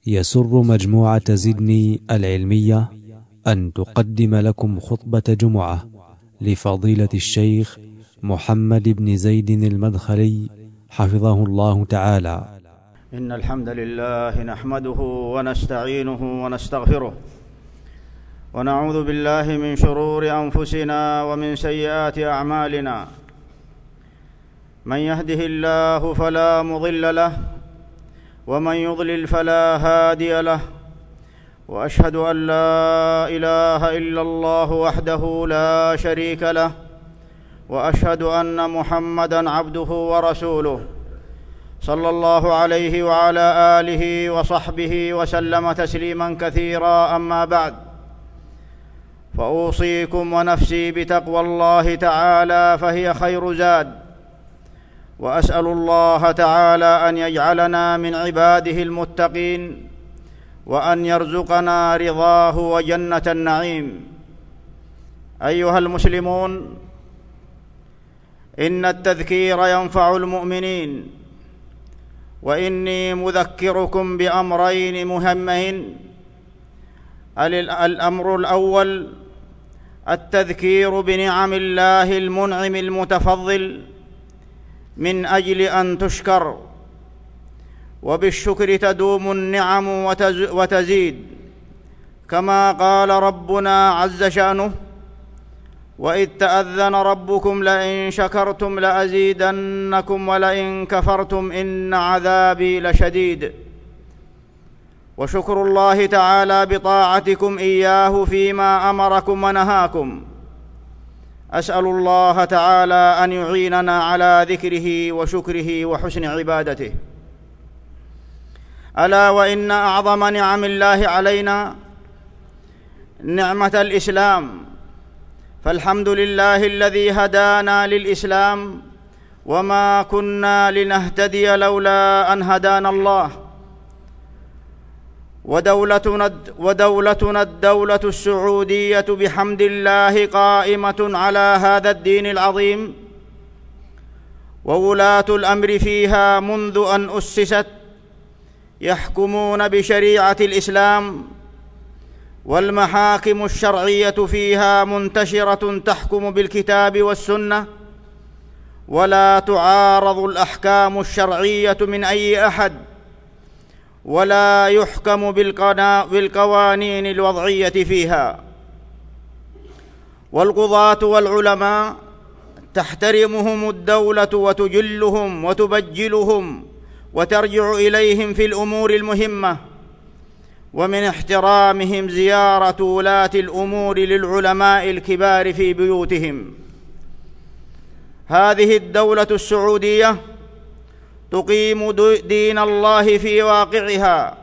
يسر مجموعة زدني العلمية أن تقدم لكم خطبة جمعة لفضيلة الشيخ محمد بن زيد المدخلي حفظه الله تعالى. إن الحمد لله نحمده ونستعينه ونستغفره ونعوذ بالله من شرور أنفسنا ومن سيئات أعمالنا. من يهده الله فلا مضل له ومن يضلل فلا هادي له، وأشهد أن لا إله إلا الله وحده لا شريك له، وأشهد أن محمدًا عبده ورسوله صلى الله عليه وعلى آله وصحبه وسلم تسليمًا كثيرًا. أما بعد، فأوصيكم ونفسي بتقوى الله تعالى فهي خير زاد، وأسأل الله تعالى أن يجعلنا من عباده المتقين، وأن يرزقنا رضاه وجنة النعيم. أيها المسلمون، إن التذكير ينفع المؤمنين، وإني مذكركم بأمرين مهمين. الأمر الأول التذكير بنعم الله المنعم المتفضل من أجل أن تشكر، وبالشكر تدوم النعم وتزيد، كما قال ربنا عز شأنه: وإذ تأذن ربكم لئن شكرتم لأزيدنكم ولئن كفرتم إن عذابي لشديد. وشكر الله تعالى بطاعتكم إياه فيما أمركم ونهاكم. أسأل الله تعالى أن يعيننا على ذكره وشكره وحسن عبادته. ألا وإن أعظم نعم الله علينا نعمة الإسلام، فالحمد لله الذي هدانا للإسلام، وما كنا لنهتدي لولا أن هدانا الله. ودولتنا الدولة السعودية بحمد الله قائمة على هذا الدين العظيم، وولاة الأمر فيها منذ أن أسست يحكمون بشريعة الإسلام، والمحاكم الشرعية فيها منتشرة تحكم بالكتاب والسنة، ولا تعارض الأحكام الشرعية من أي أحد، ولا يحكم بالقوانين الوضعية فيها. والقضاة والعلماء تحترمهم الدولة وتجلهم وتبجلهم وترجع إليهم في الأمور المهمة، ومن احترامهم زيارة ولاة الأمور للعلماء الكبار في بيوتهم. هذه الدولة السعودية تقيم دين الله في واقعها،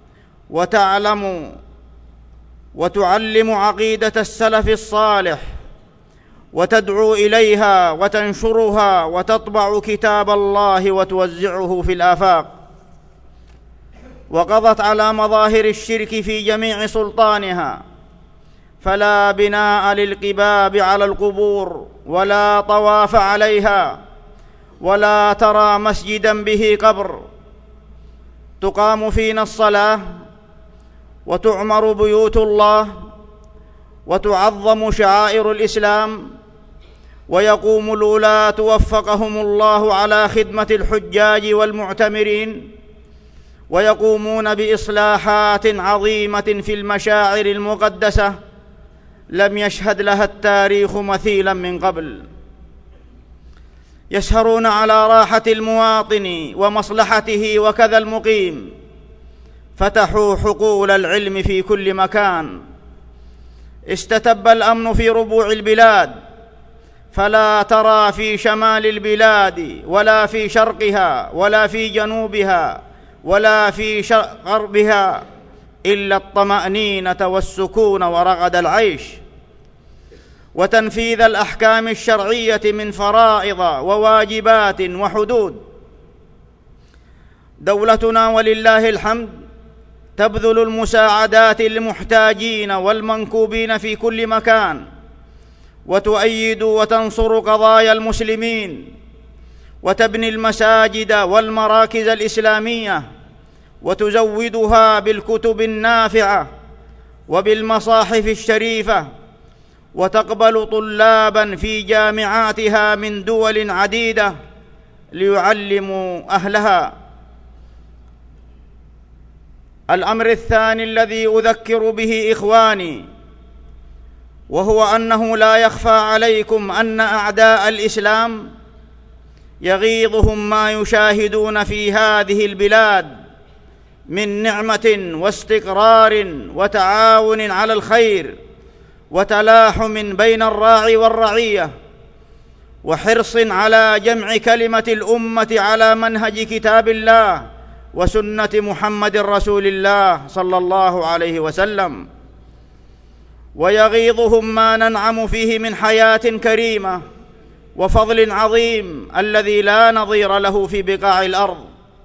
وتعلم عقيدة السلف الصالح، وتدعو إليها وتنشرها، وتطبع كتاب الله وتوزعه في الآفاق. وقضت على مظاهر الشرك في جميع سلطانها، فلا بناء للقباب على القبور، ولا طواف عليها، ولا ترى مسجدا به قبر. تقام فينا الصلاة، وتعمر بيوت الله، وتعظم شعائر الإسلام، ويقوم الولاة وفقهم الله على خدمة الحجاج والمعتمرين، ويقومون بإصلاحات عظيمة في المشاعر المقدسة لم يشهد لها التاريخ مثيلا من قبل. يسهرون على راحة المواطن ومصلحته وكذا المقيم، فتحوا حقول العلم في كل مكان. استتب الأمن في ربوع البلاد، فلا ترى في شمال البلاد ولا في شرقها ولا في جنوبها ولا في غربها إلا الطمأنينة والسكون ورغد العيش، وتنفيذ الأحكام الشرعية من فرائض وواجبات وحدود. دولتنا ولله الحمد تبذل المساعدات للمحتاجين والمنكوبين في كل مكان، وتؤيد وتنصر قضايا المسلمين، وتبني المساجد والمراكز الإسلامية، وتزودها بالكتب النافعة وبالمصاحف الشريفة، وتقبل طلابا في جامعاتها من دول عديدة ليعلموا أهلها. الأمر الثاني الذي أذكر به إخواني، وهو أنه لا يخفى عليكم أن أعداء الإسلام يغيظهم ما يشاهدون في هذه البلاد من نعمة واستقرار وتعاون على الخير وتلاحم بين الراعي والرعية، وحرص على جمع كلمة الأمة على منهج كتاب الله وسنة محمد رسول الله صلى الله عليه وسلم. ويغيظهم ما ننعم فيه من حياة كريمة وفضل عظيم الذي لا نظير له في بقاع الأرض،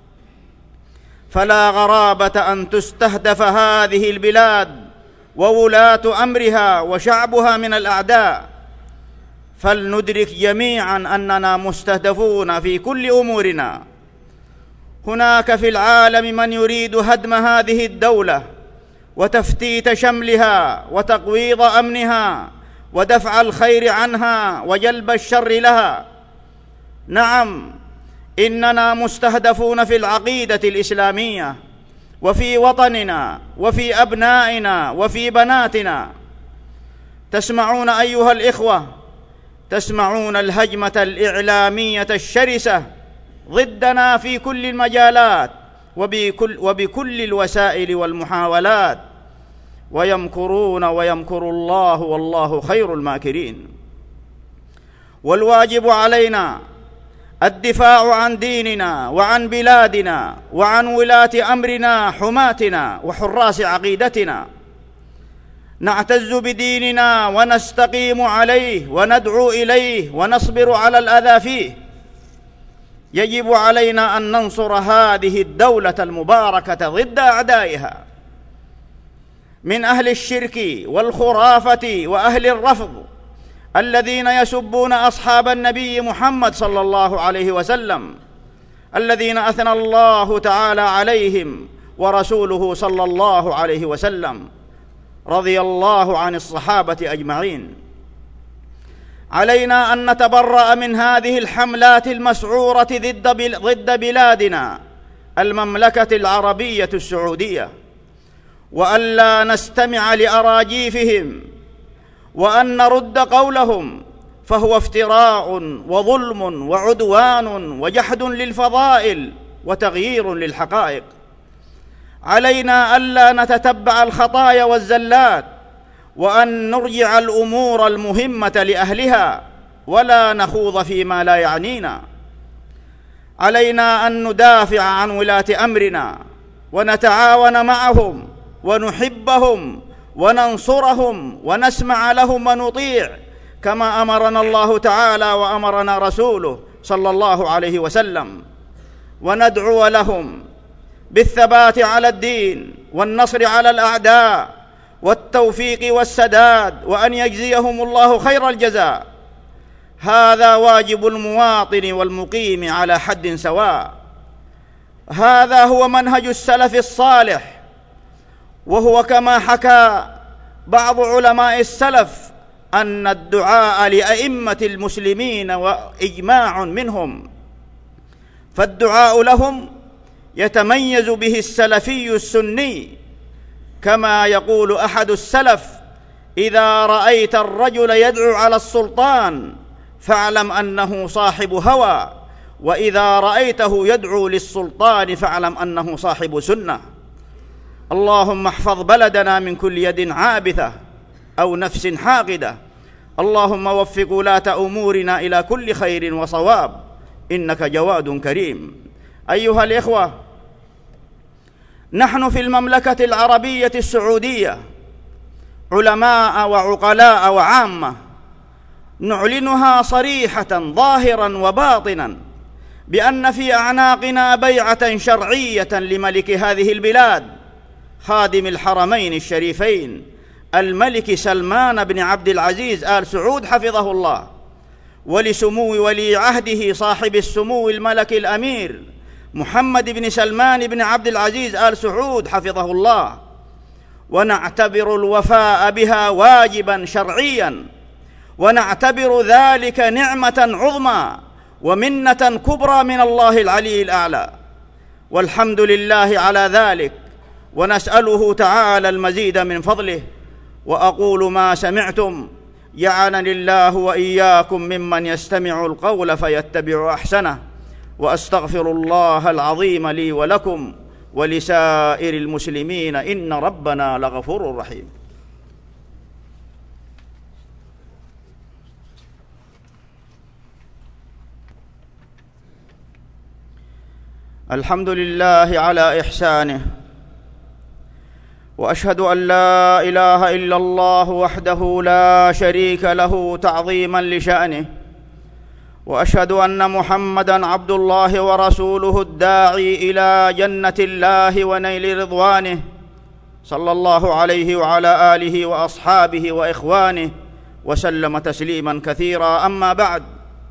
فلا غرابة أن تستهدف هذه البلاد وولاة أمرها وشعبها من الأعداء. فلندرك جميعا أننا مستهدفون في كل أمورنا. هناك في العالم من يريد هدم هذه الدولة وتفتيت شملها وتقويض أمنها ودفع الخير عنها وجلب الشر لها. نعم، إننا مستهدفون في العقيدة الإسلامية وفي وطننا وفي أبنائنا وفي بناتنا. تسمعون أيها الإخوة، تسمعون الهجمة الإعلامية الشرسة ضدنا في كل المجالات وبكل الوسائل والمحاولات، ويمكرون ويمكر الله والله خير الماكرين. والواجب علينا الدفاع عن ديننا وعن بلادنا وعن ولاة أمرنا حماتنا وحراس عقيدتنا. نعتز بديننا ونستقيم عليه وندعو إليه ونصبر على الأذى فيه. يجب علينا أن ننصر هذه الدولة المباركة ضد أعدائها من أهل الشرك والخرافة وأهل الرفض الذين يسبون أصحاب النبي محمد صلى الله عليه وسلم، الذين أثنى الله تعالى عليهم ورسوله صلى الله عليه وسلم، رضي الله عن الصحابة أجمعين. علينا أن نتبرأ من هذه الحملات المسعورة ضد بلادنا المملكة العربية السعودية، وألا نستمع لأراجيفهم، وأن نرد قولهم، فهو افتراء وظلم وعدوان وجحد للفضائل وتغيير للحقائق. علينا ألا نتتبع الخطايا والزلات، وأن نرجع الأمور المهمة لأهلها ولا نخوض فيما لا يعنينا. علينا أن ندافع عن ولاة أمرنا ونتعاون معهم ونحبهم وننصرهم ونسمع لهم ونطيع، كما أمرنا الله تعالى وأمرنا رسوله صلى الله عليه وسلم، وندعو لهم بالثبات على الدين والنصر على الأعداء والتوفيق والسداد، وأن يجزيهم الله خير الجزاء. هذا واجب المواطن والمقيم على حد سواء. هذا هو منهج السلف الصالح، وهو كما حكى بعض علماء السلف أن الدعاء لأئمة المسلمين وإجماع منهم، فالدعاء لهم يتميز به السلفي السني، كما يقول أحد السلف: إذا رأيت الرجل يدعو على السلطان فاعلم أنه صاحب هوى، وإذا رأيته يدعو للسلطان فاعلم أنه صاحب سنة. اللهم احفظ بلدنا من كل يد عابثة أو نفس حاقدة. اللهم وفق ولاة أمورنا إلى كل خير وصواب، إنك جواد كريم. أيها الإخوة، نحن في المملكة العربية السعودية علماء وعقلاء وعامة نعلنها صريحة ظاهرا وباطنا بأن في أعناقنا بيعة شرعية لملك هذه البلاد، خادم الحرمين الشريفين الملك سلمان بن عبد العزيز آل سعود حفظه الله، ولسمو ولي عهده صاحب السمو الملك الأمير محمد بن سلمان بن عبد العزيز آل سعود حفظه الله، ونعتبر الوفاء بها واجبا شرعيا، ونعتبر ذلك نعمة عظمى ومنة كبرى من الله العلي الأعلى، والحمد لله على ذلك، ونسأله تعالى المزيد من فضله. وأقول ما سمعتم، جعلني الله وإياكم ممن يستمع القول فيتبع أحسنه، وأستغفر الله العظيم لي ولكم ولسائر المسلمين، إن ربنا لغفور رحيم. الحمد لله على إحسانه، وأشهد أن لا إله إلا الله وحده لا شريك له تعظيما لشأنه، وأشهد أن محمدًا عبد الله ورسوله الداعي إلى جنة الله ونيل رضوانه، صلى الله عليه وعلى آله وأصحابه وإخوانه وسلم تسليما كثيرا. أما بعد،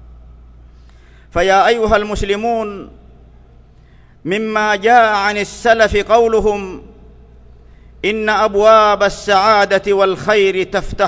فيا أيها المسلمون، مما جاء عن السلف قولهم: إن أبواب السعادة والخير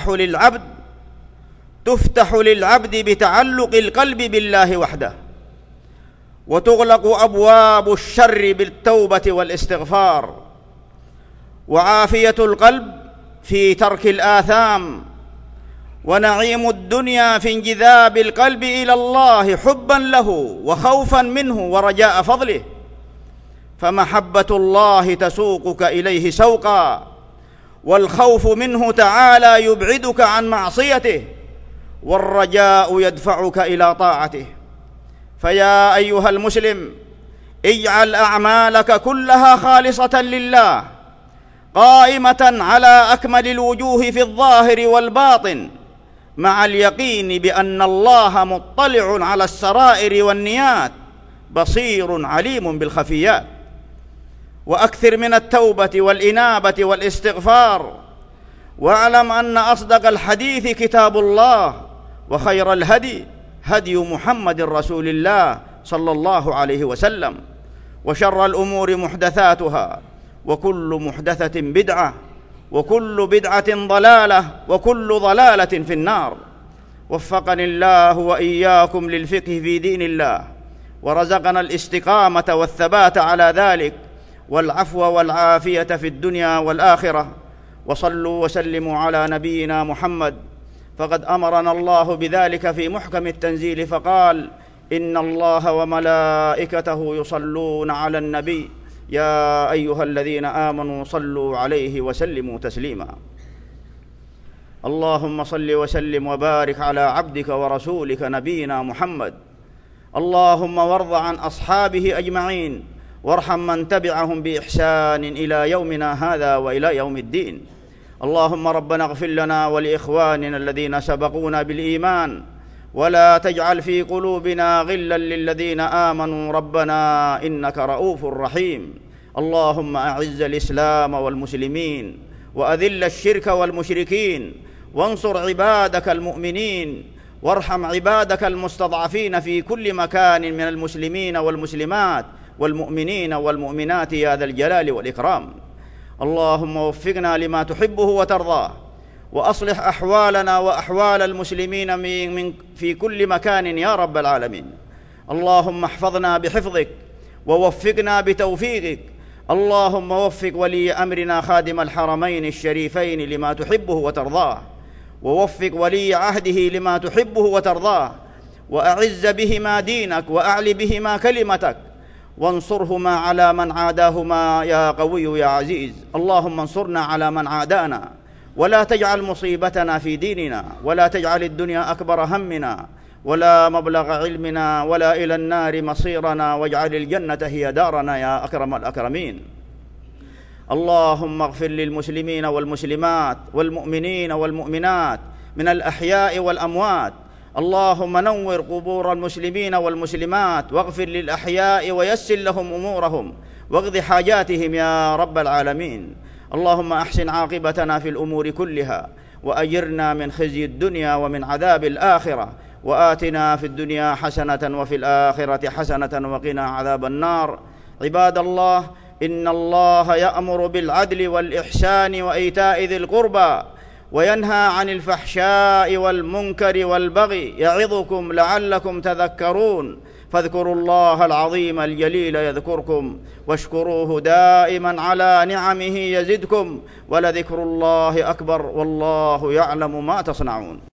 تفتح للعبد بتعلق القلب بالله وحده، وتغلق أبواب الشر بالتوبة والاستغفار، وعافية القلب في ترك الآثام، ونعيم الدنيا في انجذاب القلب إلى الله حبا له وخوفا منه ورجاء فضله، فمحبة الله تسوقك إليه سوقا، والخوف منه تعالى يبعدك عن معصيته، والرجاء يدفعك إلى طاعته. فيا أيها المسلم، اجعل أعمالك كلها خالصة لله، قائمة على أكمل الوجوه في الظاهر والباطن، مع اليقين بأن الله مطلع على السرائر والنيات، بصير عليم بالخفيات. وأكثر من التوبة والإنابة والاستغفار، واعلم أن أصدق الحديث كتاب الله، وخير الهدي هدي محمد رسول الله صلى الله عليه وسلم، وشر الأمور محدثاتها، وكل محدثة بدعة، وكل بدعة ضلالة، وكل ضلالة في النار. وفقني الله وإياكم للفقه في دين الله، ورزقنا الاستقامة والثبات على ذلك، والعفو والعافية في الدنيا والآخرة. وصلوا وسلموا على نبينا محمد، فقد أمرنا الله بذلك في محكم التنزيل، فقال: إن الله وملائكته يصلون على النبي يا أيها الذين آمنوا صلوا عليه وسلموا تسليما. اللهم صل وسلم وبارك على عبدك ورسولك نبينا محمد. اللهم وارض عن أصحابه أجمعين، وارحم من تبعهم بإحسان إلى يومنا هذا وإلى يوم الدين. اللهم ربنا اغفر لنا ولإخواننا الذين سبقونا بالإيمان، ولا تجعل في قلوبنا غلا للذين آمنوا ربنا إنك رؤوف رحيم. اللهم أعز الإسلام والمسلمين، وأذل الشرك والمشركين، وانصر عبادك المؤمنين، وارحم عبادك المستضعفين في كل مكان من المسلمين والمسلمات والمؤمنين والمؤمنات يا ذا الجلال والإكرام. اللهم وفقنا لما تحبه وترضاه، وأصلح أحوالنا وأحوال المسلمين في كل مكان يا رب العالمين. اللهم احفظنا بحفظك، ووفقنا بتوفيقك. اللهم وفق ولي أمرنا خادم الحرمين الشريفين لما تحبه وترضاه، ووفق ولي عهده لما تحبه وترضاه، وأعز بهما دينك، وأعل بهما كلمتك، وانصرهما على من عاداهما يا قوي يا عزيز. اللهم انصرنا على من عادانا، ولا تجعل مصيبتنا في ديننا، ولا تجعل الدنيا أكبر همنا ولا مبلغ علمنا، ولا إلى النار مصيرنا، واجعل الجنة هي دارنا يا أكرم الأكرمين. اللهم اغفر للمسلمين والمسلمات والمؤمنين والمؤمنات من الأحياء والأموات. اللهم نور قبور المسلمين والمسلمات، واغفر للأحياء ويسر لهم أمورهم، واقض حاجاتهم يا رب العالمين. اللهم أحسن عاقبتنا في الأمور كلها، وأجرنا من خزي الدنيا ومن عذاب الآخرة، وآتنا في الدنيا حسنة وفي الآخرة حسنة وقنا عذاب النار. عباد الله، إن الله يأمر بالعدل والإحسان وإيتاء ذي القربى وينهى عن الفحشاء والمنكر والبغي يعظكم لعلكم تذكرون. فاذكروا الله العظيم الجليل يذكركم واشكروه دائما على نعمه يزدكم ولذكر الله أكبر والله يعلم ما تصنعون.